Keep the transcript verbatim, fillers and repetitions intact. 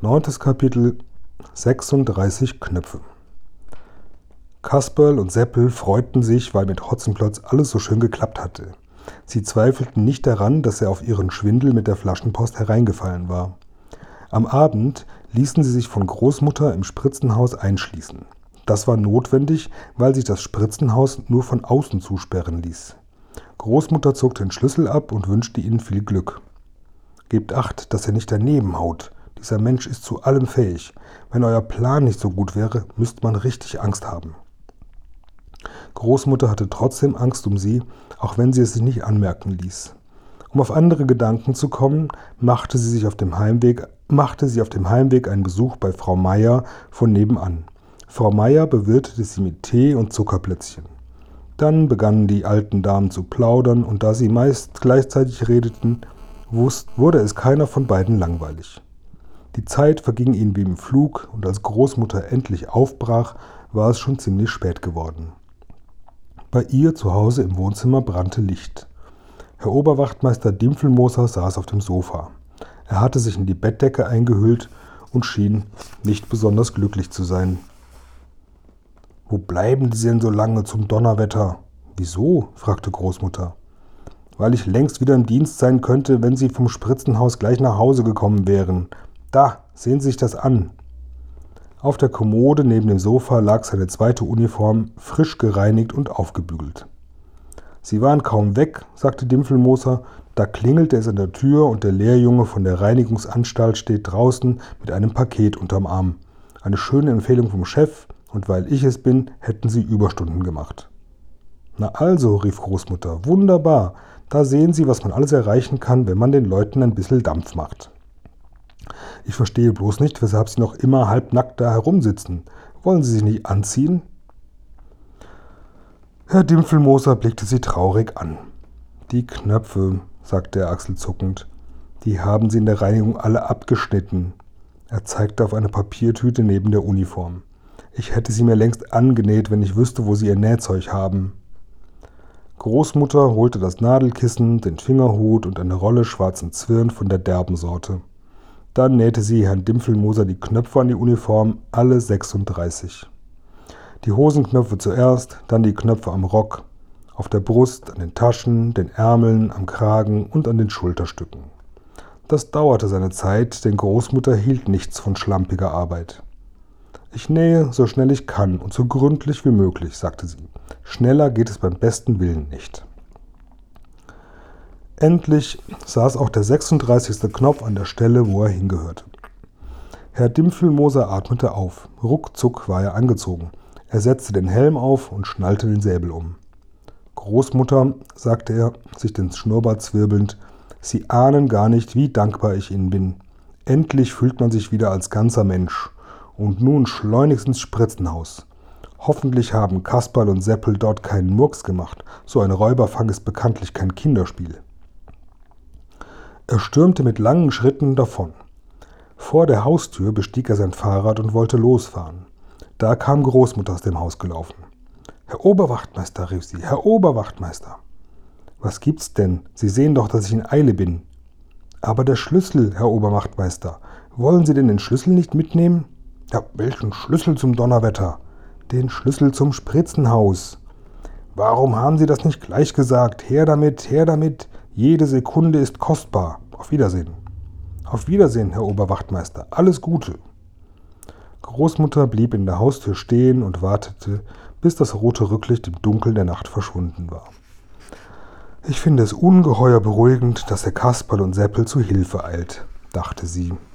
Neuntes Kapitel, sechsunddreißig Knöpfe. Kasperl und Seppel freuten sich, weil mit Hotzenplotz alles so schön geklappt hatte. Sie zweifelten nicht daran, dass er auf ihren Schwindel mit der Flaschenpost hereingefallen war. Am Abend ließen sie sich von Großmutter im Spritzenhaus einschließen. Das war notwendig, weil sich das Spritzenhaus nur von außen zusperren ließ. Großmutter zog den Schlüssel ab und wünschte ihnen viel Glück. »Gebt acht, dass er nicht daneben haut. Dieser Mensch ist zu allem fähig. Wenn euer Plan nicht so gut wäre, müsste man richtig Angst haben.« Großmutter hatte trotzdem Angst um sie, auch wenn sie es sich nicht anmerken ließ. Um auf andere Gedanken zu kommen, machte sie sich auf dem Heimweg, machte sie auf dem Heimweg einen Besuch bei Frau Meier von nebenan. Frau Meier bewirtete sie mit Tee und Zuckerplätzchen. Dann begannen die alten Damen zu plaudern, und da sie meist gleichzeitig redeten, wurde es keiner von beiden langweilig. Die Zeit verging ihnen wie im Flug, und als Großmutter endlich aufbrach, war es schon ziemlich spät geworden. Bei ihr zu Hause im Wohnzimmer brannte Licht. Herr Oberwachtmeister Dimpfelmoser saß auf dem Sofa. Er hatte sich in die Bettdecke eingehüllt und schien nicht besonders glücklich zu sein. »Wo bleiben Sie denn so lange zum Donnerwetter?« »Wieso?« fragte Großmutter. »Weil ich längst wieder im Dienst sein könnte, wenn Sie vom Spritzenhaus gleich nach Hause gekommen wären. Da, sehen Sie sich das an.« Auf der Kommode neben dem Sofa lag seine zweite Uniform, frisch gereinigt und aufgebügelt. »Sie waren kaum weg«, sagte Dimpfelmoser, »da klingelte es an der Tür und der Lehrjunge von der Reinigungsanstalt steht draußen mit einem Paket unterm Arm. Eine schöne Empfehlung vom Chef, und weil ich es bin, hätten Sie Überstunden gemacht.« »Na also«, rief Großmutter, »wunderbar, da sehen Sie, was man alles erreichen kann, wenn man den Leuten ein bisschen Dampf macht. Ich verstehe bloß nicht, weshalb Sie noch immer halbnackt da herumsitzen. Wollen Sie sich nicht anziehen?« Herr Dimpfelmoser blickte sie traurig an. »Die Knöpfe«, sagte er achselzuckend, »die haben Sie in der Reinigung alle abgeschnitten.« Er zeigte auf eine Papiertüte neben der Uniform. »Ich hätte sie mir längst angenäht, wenn ich wüsste, wo Sie Ihr Nähzeug haben.« Großmutter holte das Nadelkissen, den Fingerhut und eine Rolle schwarzen Zwirn von der derben Sorte. Dann nähte sie Herrn Dimpfelmoser die Knöpfe an die Uniform, alle sechsunddreißig. Die Hosenknöpfe zuerst, dann die Knöpfe am Rock, auf der Brust, an den Taschen, den Ärmeln, am Kragen und an den Schulterstücken. Das dauerte seine Zeit, denn Großmutter hielt nichts von schlampiger Arbeit. »Ich nähe, so schnell ich kann und so gründlich wie möglich«, sagte sie. »Schneller geht es beim besten Willen nicht.« Endlich saß auch der sechsunddreißigste Knopf an der Stelle, wo er hingehörte. Herr Dimpfelmoser atmete auf. Ruckzuck war er angezogen. Er setzte den Helm auf und schnallte den Säbel um. »Großmutter«, sagte er, sich den Schnurrbart zwirbelnd, »Sie ahnen gar nicht, wie dankbar ich Ihnen bin. Endlich fühlt man sich wieder als ganzer Mensch. Und nun schleunigst ins Spritzenhaus. Hoffentlich haben Kasperl und Seppel dort keinen Murks gemacht. So ein Räuberfang ist bekanntlich kein Kinderspiel.« Er stürmte mit langen Schritten davon. Vor der Haustür bestieg er sein Fahrrad und wollte losfahren. Da kam Großmutter aus dem Haus gelaufen. »Herr Oberwachtmeister«, rief sie, »Herr Oberwachtmeister!« »Was gibt's denn? Sie sehen doch, dass ich in Eile bin.« »Aber der Schlüssel, Herr Oberwachtmeister. Wollen Sie denn den Schlüssel nicht mitnehmen?« »Ja, welchen Schlüssel zum Donnerwetter?« »Den Schlüssel zum Spritzenhaus.« »Warum haben Sie das nicht gleich gesagt? Her damit, her damit. Jede Sekunde ist kostbar. Auf Wiedersehen.« »Auf Wiedersehen, Herr Oberwachtmeister. Alles Gute.« Großmutter blieb in der Haustür stehen und wartete, bis das rote Rücklicht im Dunkeln der Nacht verschwunden war. »Ich finde es ungeheuer beruhigend, dass Herr Kasperl und Seppel zu Hilfe eilt«, dachte sie.